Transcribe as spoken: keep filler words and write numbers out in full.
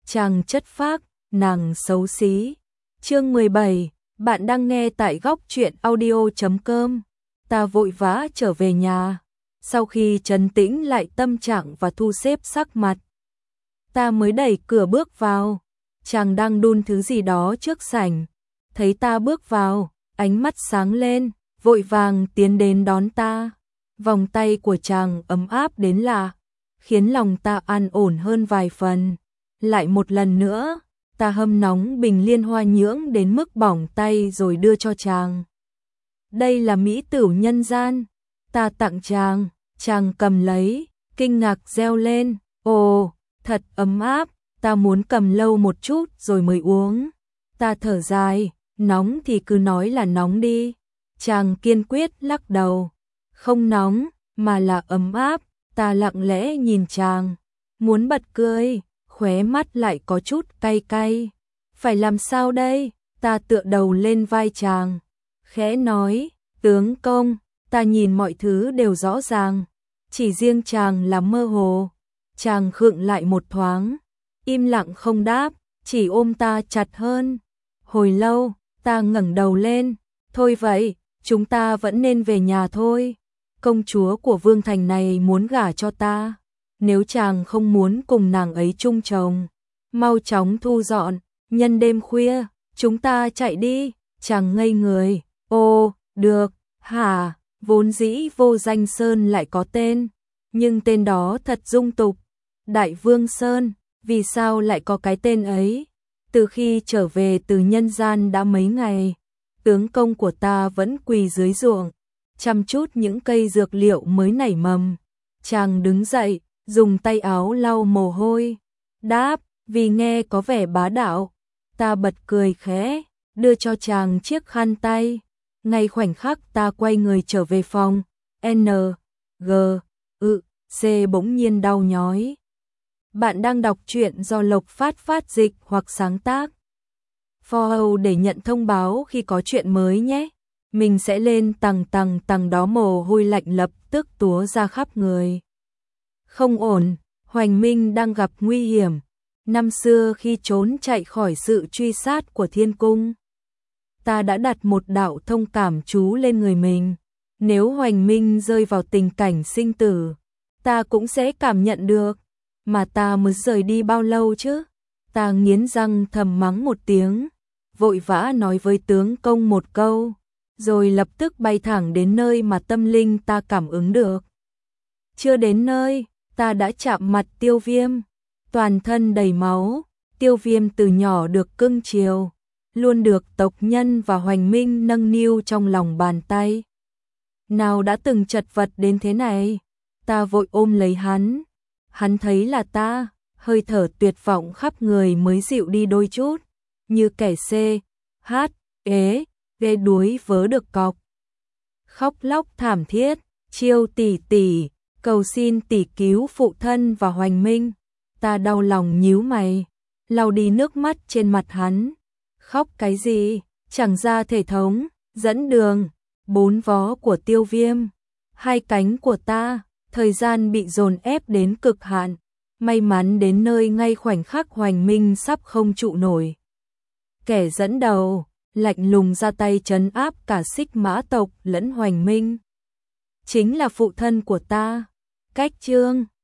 chàng chất phác, nàng xấu xí. Chương mười bảy, bạn đang nghe tại góc truyện audio chấm com. Ta vội vã trở về nhà. Sau khi trấn tĩnh lại tâm trạng và thu xếp sắc mặt, ta mới đẩy cửa bước vào. Chàng đang đun thứ gì đó trước sảnh. Thấy ta bước vào, ánh mắt sáng lên, vội vàng tiến đến đón ta. Vòng tay của chàng ấm áp đến lạ, khiến lòng ta an ổn hơn vài phần. Lại một lần nữa, ta hâm nóng bình liên hoa nhưỡng đến mức bỏng tay rồi đưa cho chàng. Đây là mỹ tửu nhân gian, ta tặng chàng. Chàng cầm lấy, kinh ngạc reo lên, ồ, thật ấm áp, ta muốn cầm lâu một chút rồi mới uống. Ta thở dài, nóng thì cứ nói là nóng đi. Chàng kiên quyết lắc đầu, không nóng, mà là ấm áp. Ta lặng lẽ nhìn chàng, muốn bật cười, khóe mắt lại có chút cay cay. Phải làm sao đây? Ta tựa đầu lên vai chàng, khẽ nói, tướng công, ta nhìn mọi thứ đều rõ ràng, chỉ riêng chàng là mơ hồ. Chàng khựng lại một thoáng, im lặng không đáp, chỉ ôm ta chặt hơn. Hồi lâu, ta ngẩng đầu lên, thôi vậy, chúng ta vẫn nên về nhà thôi. Công chúa của vương thành này muốn gả cho ta, nếu chàng không muốn cùng nàng ấy chung chồng, mau chóng thu dọn, nhân đêm khuya, chúng ta chạy đi. Chàng ngây người, ô, được, hả? Vốn dĩ Vô Danh Sơn lại có tên, nhưng tên đó thật dung tục. Đại Vương Sơn, vì sao lại có cái tên ấy? Từ khi trở về từ nhân gian đã mấy ngày, tướng công của ta vẫn quỳ dưới ruộng, chăm chút những cây dược liệu mới nảy mầm. Chàng đứng dậy, dùng tay áo lau mồ hôi, đáp, vì nghe có vẻ bá đạo. Ta bật cười khẽ, đưa cho chàng chiếc khăn tay. Ngay khoảnh khắc ta quay người trở về phòng, N, G, ự, C bỗng nhiên đau nhói. Bạn đang đọc truyện do Lộc Phát phát dịch hoặc sáng tác. Follow để nhận thông báo khi có chuyện mới nhé. Mình sẽ lên tầng tầng tầng đó, mồ hôi lạnh lập tức túa ra khắp người. Không ổn, Hoành Minh đang gặp nguy hiểm. Năm xưa khi trốn chạy khỏi sự truy sát của thiên cung, ta đã đặt một đạo thông cảm chú lên người mình. Nếu Hoành Minh rơi vào tình cảnh sinh tử, ta cũng sẽ cảm nhận được. Mà ta mới rời đi bao lâu chứ? Ta nghiến răng thầm mắng một tiếng, vội vã nói với tướng công một câu, rồi lập tức bay thẳng đến nơi mà tâm linh ta cảm ứng được. Chưa đến nơi, ta đã chạm mặt Tiêu Viêm, toàn thân đầy máu. Tiêu Viêm từ nhỏ được cưng chiều, luôn được tộc nhân và Hoành Minh nâng niu trong lòng bàn tay. Nào đã từng chật vật đến thế này. Ta vội ôm lấy hắn. Hắn thấy là ta, hơi thở tuyệt vọng khắp người mới dịu đi đôi chút, như kẻ C, H, ế, ghê đuối vớ được cọc. Khóc lóc thảm thiết, Chiêu tỷ tỷ, cầu xin tỷ cứu phụ thân và Hoành Minh. Ta đau lòng nhíu mày, lau đi nước mắt trên mặt hắn. Khóc cái gì, chẳng ra thể thống, dẫn đường, bốn vó của Tiêu Viêm, hai cánh của ta, thời gian bị dồn ép đến cực hạn. May mắn đến nơi ngay khoảnh khắc Hoành Minh sắp không trụ nổi. Kẻ dẫn đầu, lạnh lùng ra tay trấn áp cả Xích Mã tộc lẫn Hoành Minh, chính là phụ thân của ta, Cách Chương.